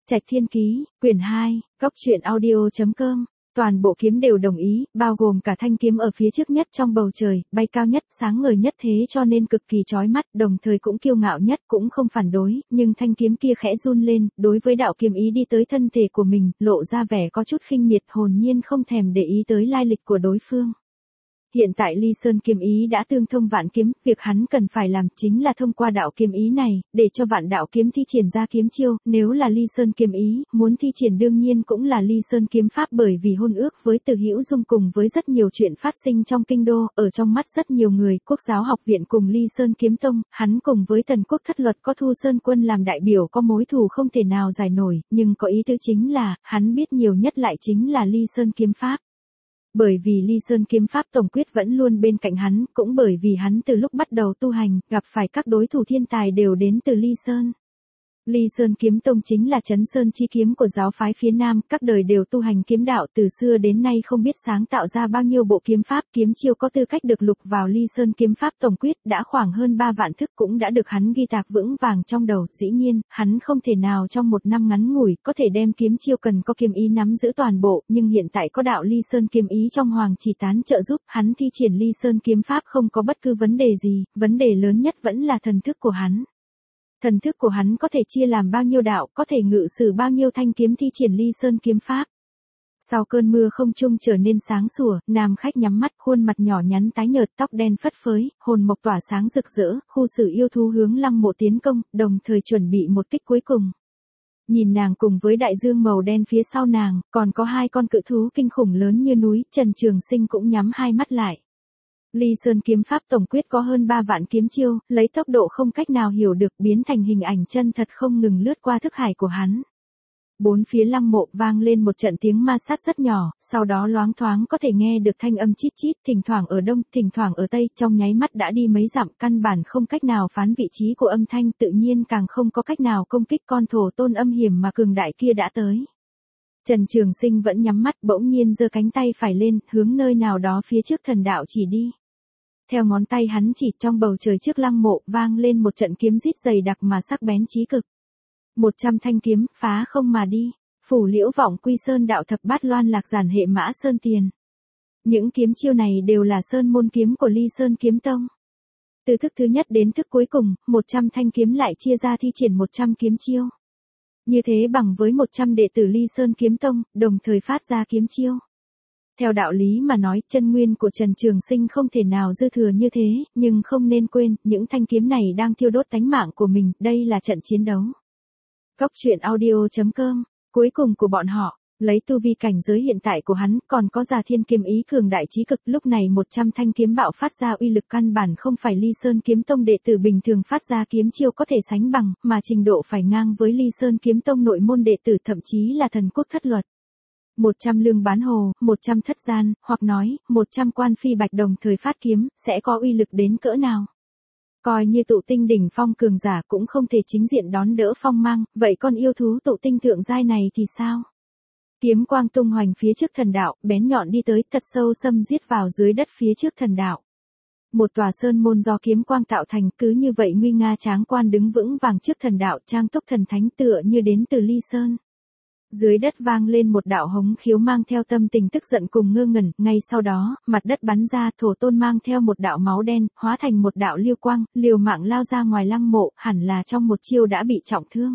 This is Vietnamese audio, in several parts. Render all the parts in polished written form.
Trạch Thiên Ký, quyển 2, góc truyện audio.com. Toàn bộ kiếm đều đồng ý, bao gồm cả thanh kiếm ở phía trước nhất trong bầu trời, bay cao nhất, sáng ngời nhất thế cho nên cực kỳ chói mắt, đồng thời cũng kiêu ngạo nhất, cũng không phản đối, nhưng thanh kiếm kia khẽ run lên, đối với đạo kiếm ý đi tới thân thể của mình, lộ ra vẻ có chút khinh miệt, hồn nhiên không thèm để ý tới lai lịch của đối phương. Hiện tại Ly Sơn kiếm ý đã tương thông vạn kiếm, việc hắn cần phải làm chính là thông qua đạo kiếm ý này, để cho vạn đạo kiếm thi triển ra kiếm chiêu, nếu là Ly Sơn kiếm ý, muốn thi triển đương nhiên cũng là Ly Sơn kiếm pháp bởi vì hôn ước với Từ Hữu Dung cùng với rất nhiều chuyện phát sinh trong kinh đô, ở trong mắt rất nhiều người, Quốc giáo học viện cùng Ly Sơn kiếm tông, hắn cùng với Tần Quốc thất luật có Thu Sơn quân làm đại biểu có mối thù không thể nào giải nổi, nhưng có ý tứ chính là, hắn biết nhiều nhất lại chính là Ly Sơn kiếm pháp. Bởi vì Ly Sơn kiếm pháp tổng quyết vẫn luôn bên cạnh hắn, cũng bởi vì hắn từ lúc bắt đầu tu hành, gặp phải các đối thủ thiên tài đều đến từ Ly Sơn. Ly Sơn kiếm tông chính là Trấn Sơn chi kiếm của giáo phái phía Nam, các đời đều tu hành kiếm đạo từ xưa đến nay không biết sáng tạo ra bao nhiêu bộ kiếm pháp, kiếm chiêu có tư cách được lục vào Ly Sơn kiếm pháp tổng quyết, đã khoảng hơn 3 vạn thức cũng đã được hắn ghi tạc vững vàng trong đầu, dĩ nhiên, hắn không thể nào trong một năm ngắn ngủi, có thể đem kiếm chiêu cần có kiếm ý nắm giữ toàn bộ, nhưng hiện tại có đạo Ly Sơn kiếm ý trong Hoàng Chỉ Tán trợ giúp, hắn thi triển Ly Sơn kiếm pháp không có bất cứ vấn đề gì, vấn đề lớn nhất vẫn là thần thức của hắn. Thần thức của hắn có thể chia làm bao nhiêu đạo, có thể ngự sử bao nhiêu thanh kiếm thi triển Ly Sơn kiếm pháp. Sau cơn mưa không trung trở nên sáng sủa, nam khách nhắm mắt, khuôn mặt nhỏ nhắn tái nhợt, tóc đen phất phới, hồn mộc tỏa sáng rực rỡ, khu xử yêu thú hướng Lăng Mộ tiến công, đồng thời chuẩn bị một kích cuối cùng. Nhìn nàng cùng với đại dương màu đen phía sau nàng, còn có 2 con cự thú kinh khủng lớn như núi, Trần Trường Sinh cũng nhắm hai mắt lại. Ly Sơn kiếm pháp tổng quyết có hơn 3 vạn kiếm chiêu, lấy tốc độ không cách nào hiểu được biến thành hình ảnh chân thật không ngừng lướt qua thức hải của hắn. Bốn phía Lăng Mộ vang lên một trận tiếng ma sát rất nhỏ, sau đó loáng thoáng có thể nghe được thanh âm chít chít, thỉnh thoảng ở đông, thỉnh thoảng ở tây, trong nháy mắt đã đi mấy dặm, căn bản không cách nào phán vị trí của âm thanh, tự nhiên càng không có cách nào công kích con thổ tôn âm hiểm mà cường đại kia đã tới. Trần Trường Sinh vẫn nhắm mắt, bỗng nhiên giơ cánh tay phải lên, hướng nơi nào đó phía trước thần đạo chỉ đi. Theo ngón tay hắn chỉ, trong bầu trời trước Lăng Mộ vang lên một trận kiếm rít dày đặc mà sắc bén chí cực. 100 thanh kiếm, phá không mà đi, phủ liễu vọng quy sơn đạo thập bát loan lạc giản hệ mã sơn tiền. Những kiếm chiêu này đều là sơn môn kiếm của Ly Sơn kiếm tông. Từ thức thứ nhất đến thức cuối cùng, 100 thanh kiếm lại chia ra thi triển 100 kiếm chiêu. Như thế bằng với 100 đệ tử Ly Sơn kiếm tông, đồng thời phát ra kiếm chiêu. Theo đạo lý mà nói, chân nguyên của Trần Trường Sinh không thể nào dư thừa như thế, nhưng không nên quên, những thanh kiếm này đang thiêu đốt tánh mạng của mình, đây là trận chiến đấu. Góc truyện audio.com, cuối cùng của bọn họ, lấy tu vi cảnh giới hiện tại của hắn, còn có Già Thiên kiếm ý cường đại chí cực, lúc này 100 thanh kiếm bạo phát ra uy lực căn bản không phải Ly Sơn kiếm tông đệ tử bình thường phát ra kiếm chiêu có thể sánh bằng, mà trình độ phải ngang với Ly Sơn kiếm tông nội môn đệ tử, thậm chí là Thần Quốc thất luật. 100 lương bán hồ, 100 thất gian, hoặc nói, 100 quan phi bạch đồng thời phát kiếm, sẽ có uy lực đến cỡ nào. Coi như tụ tinh đỉnh phong cường giả cũng không thể chính diện đón đỡ phong mang, vậy con yêu thú tụ tinh thượng giai này thì sao? Kiếm quang tung hoành phía trước thần đạo, bén nhọn đi tới, thật sâu xâm giết vào dưới đất phía trước thần đạo. Một tòa sơn môn do kiếm quang tạo thành, cứ như vậy nguy nga tráng quan đứng vững vàng trước thần đạo, trang túc thần thánh tựa như đến từ Ly Sơn. Dưới đất vang lên một đạo hống khiếu mang theo tâm tình tức giận cùng ngơ ngẩn, ngay sau đó, mặt đất bắn ra, thổ tôn mang theo một đạo máu đen, hóa thành một đạo liêu quang, liều mạng lao ra ngoài Lăng Mộ, hẳn là trong một chiêu đã bị trọng thương.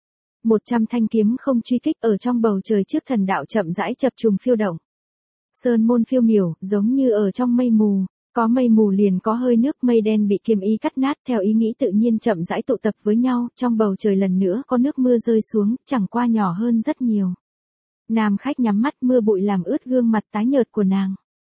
100 thanh kiếm không truy kích ở trong bầu trời trước thần đạo chậm rãi chập trùng phiêu động. Sơn môn phiêu miểu, giống như ở trong mây mù. Có mây mù liền có hơi nước, mây đen bị kiếm ý cắt nát theo ý nghĩ tự nhiên chậm rãi tụ tập với nhau, trong bầu trời lần nữa có nước mưa rơi xuống, chẳng qua nhỏ hơn rất nhiều. Nam khách nhắm mắt, mưa bụi làm ướt gương mặt tái nhợt của nàng.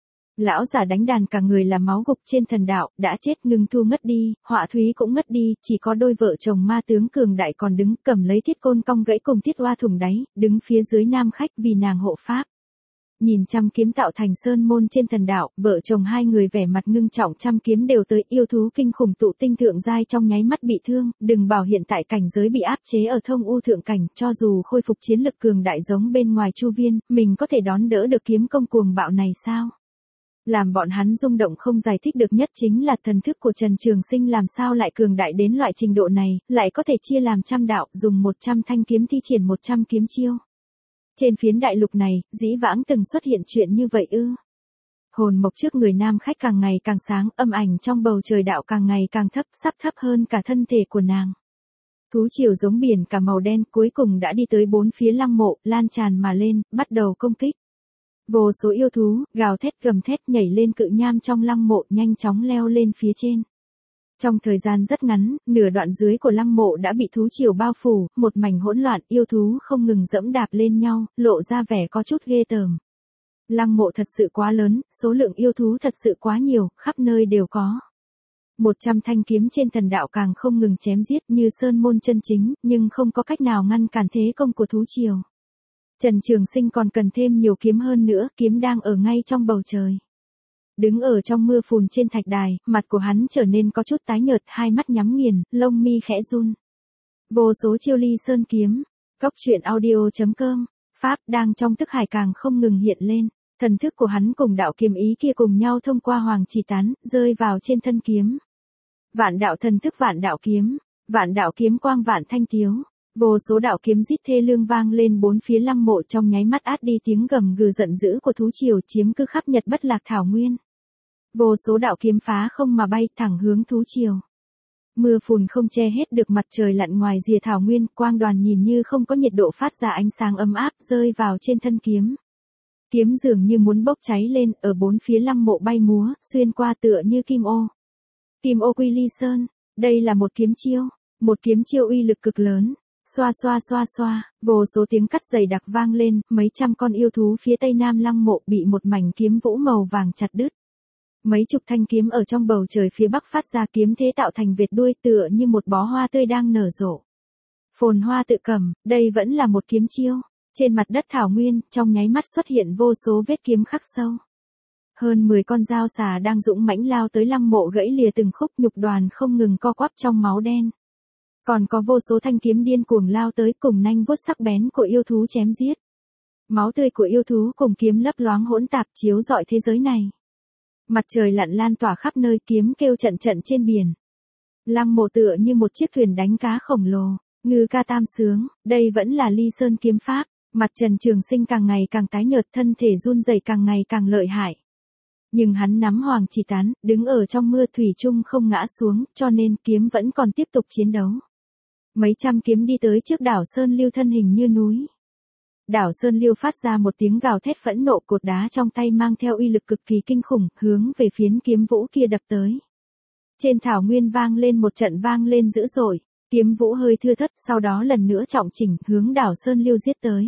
Lão giả đánh đàn cả người là máu gục trên thần đạo, đã chết. Ngưng Thu ngất đi, Họa Thúy cũng ngất đi, chỉ có đôi vợ chồng ma tướng cường đại còn đứng, cầm lấy thiết côn cong gãy cùng thiết oa thủng đáy, đứng phía dưới nam khách vì nàng hộ pháp. Nhìn trăm kiếm tạo thành sơn môn trên thần đạo, vợ chồng hai người vẻ mặt ngưng trọng, trăm kiếm đều tới, yêu thú kinh khủng tụ tinh thượng giai trong nháy mắt bị thương, đừng bảo hiện tại cảnh giới bị áp chế ở thông u thượng cảnh, cho dù khôi phục chiến lực cường đại giống bên ngoài chu viên, mình có thể đón đỡ được kiếm công cuồng bạo này sao? Làm bọn hắn rung động không giải thích được nhất chính là thần thức của Trần Trường Sinh làm sao lại cường đại đến loại trình độ này, lại có thể chia làm trăm đạo, dùng 100 thanh kiếm thi triển 100 kiếm chiêu. Trên phiến đại lục này, dĩ vãng từng xuất hiện chuyện như vậy ư? Hồn mộc trước người nam khách càng ngày càng sáng, âm ảnh trong bầu trời đạo càng ngày càng thấp, sắp thấp hơn cả thân thể của nàng. Thú triều giống biển cả màu đen cuối cùng đã đi tới bốn phía lăng mộ, lan tràn mà lên, bắt đầu công kích. Vô số yêu thú, gào thét gầm thét nhảy lên cự nham trong lăng mộ nhanh chóng leo lên phía trên. Trong thời gian rất ngắn, nửa đoạn dưới của lăng mộ đã bị thú triều bao phủ, một mảnh hỗn loạn, yêu thú không ngừng dẫm đạp lên nhau, lộ ra vẻ có chút ghê tởm. Lăng mộ thật sự quá lớn, số lượng yêu thú thật sự quá nhiều, khắp nơi đều có. 100 thanh kiếm trên thần đạo càng không ngừng chém giết như sơn môn chân chính, nhưng không có cách nào ngăn cản thế công của thú triều. Trần Trường Sinh còn cần thêm nhiều kiếm hơn nữa, kiếm đang ở ngay trong bầu trời. Đứng ở trong mưa phùn trên thạch đài, mặt của hắn trở nên có chút tái nhợt, hai mắt nhắm nghiền, lông mi khẽ run. Vô số chiêu ly sơn kiếm, Cốc Truyện Audio.com, Pháp đang trong thức hải càng không ngừng hiện lên, thần thức của hắn cùng đạo kiếm ý kia cùng nhau thông qua hoàng chỉ tán, rơi vào trên thân kiếm. Vạn đạo thần thức vạn đạo kiếm quang vạn thanh tiếu. Vô số đạo kiếm rít thê lương vang lên bốn phía lăng mộ trong nháy mắt át đi tiếng gầm gừ giận dữ của thú triều chiếm cứ khắp Nhật Bất Lạc Thảo Nguyên. Vô số đạo kiếm phá không mà bay thẳng hướng thú triều. Mưa phùn không che hết được mặt trời lặn ngoài rìa thảo nguyên, quang đoàn nhìn như không có nhiệt độ phát ra ánh sáng ấm áp rơi vào trên thân kiếm. Kiếm dường như muốn bốc cháy lên, ở bốn phía lăng mộ bay múa, xuyên qua tựa như kim ô. Kim ô quy ly sơn, đây là một kiếm chiêu uy lực cực lớn. Xoa xoa xoa xoa, vô số tiếng cắt dày đặc vang lên, mấy trăm con yêu thú phía tây nam lăng mộ bị một mảnh kiếm vũ màu vàng chặt đứt. Mấy chục thanh kiếm ở trong bầu trời phía bắc phát ra kiếm thế tạo thành vệt đuôi tựa như một bó hoa tươi đang nở rộ. Phồn hoa tự cầm, đây vẫn là một kiếm chiêu. Trên mặt đất thảo nguyên, trong nháy mắt xuất hiện vô số vết kiếm khắc sâu. Hơn 10 con dao xà đang dũng mãnh lao tới lăng mộ gãy lìa từng khúc nhục đoàn không ngừng co quắp trong máu đen. Còn có vô số thanh kiếm điên cuồng lao tới cùng nanh vuốt sắc bén của yêu thú chém giết. Máu tươi của yêu thú cùng kiếm lấp loáng hỗn tạp chiếu rọi thế giới này. Mặt trời lặn lan tỏa khắp nơi kiếm kêu trận trận trên biển. Lăng mộ tựa như một chiếc thuyền đánh cá khổng lồ, ngư ca tam sướng, đây vẫn là ly sơn kiếm pháp. Mặt Trần Trường Sinh càng ngày càng tái nhợt, thân thể run rẩy càng ngày càng lợi hại. Nhưng hắn nắm hoàng chỉ tán, đứng ở trong mưa thủy chung không ngã xuống, cho nên kiếm vẫn còn tiếp tục chiến đấu. Mấy trăm kiếm đi tới trước đảo Sơn Lưu thân hình như núi. Đảo Sơn Lưu phát ra một tiếng gào thét phẫn nộ, cột đá trong tay mang theo uy lực cực kỳ kinh khủng, hướng về phiến kiếm vũ kia đập tới. Trên thảo nguyên vang lên một trận vang lên dữ dội, kiếm vũ hơi thưa thớt, sau đó lần nữa trọng chỉnh, hướng đảo Sơn Lưu giết tới.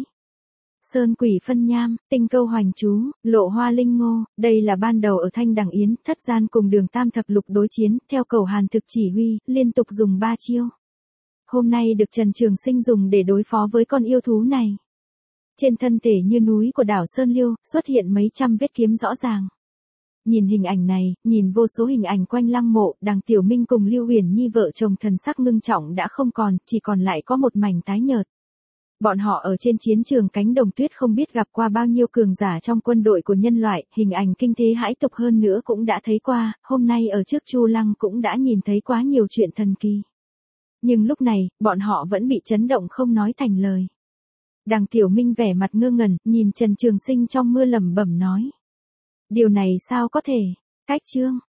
Sơn quỷ phân nham, tinh câu hoành chú, lộ hoa linh ngô, đây là ban đầu ở Thanh Đằng Yến, Thất Gian cùng Đường Tam Thập Lục đối chiến, theo cầu Hàn Thực chỉ huy, liên tục dùng 3 chiêu. Hôm nay được Trần Trường Sinh dùng để đối phó với con yêu thú này. Trên thân thể như núi của đảo Sơn Liêu, xuất hiện mấy trăm vết kiếm rõ ràng. Nhìn hình ảnh này, nhìn vô số hình ảnh quanh lăng mộ, Đằng Tiểu Minh cùng Lưu Uyển Nhi vợ chồng thần sắc ngưng trọng đã không còn, chỉ còn lại có một mảnh tái nhợt. Bọn họ ở trên chiến trường cánh đồng tuyết không biết gặp qua bao nhiêu cường giả trong quân đội của nhân loại, hình ảnh kinh thế hãi tục hơn nữa cũng đã thấy qua, hôm nay ở trước Chu Lăng cũng đã nhìn thấy quá nhiều chuyện thần kỳ. Nhưng lúc này, bọn họ vẫn bị chấn động không nói thành lời. Đằng Tiểu Minh vẻ mặt ngơ ngẩn, nhìn Trần Trường Sinh trong mưa lẩm bẩm nói. Điều này sao có thể? Cách chương.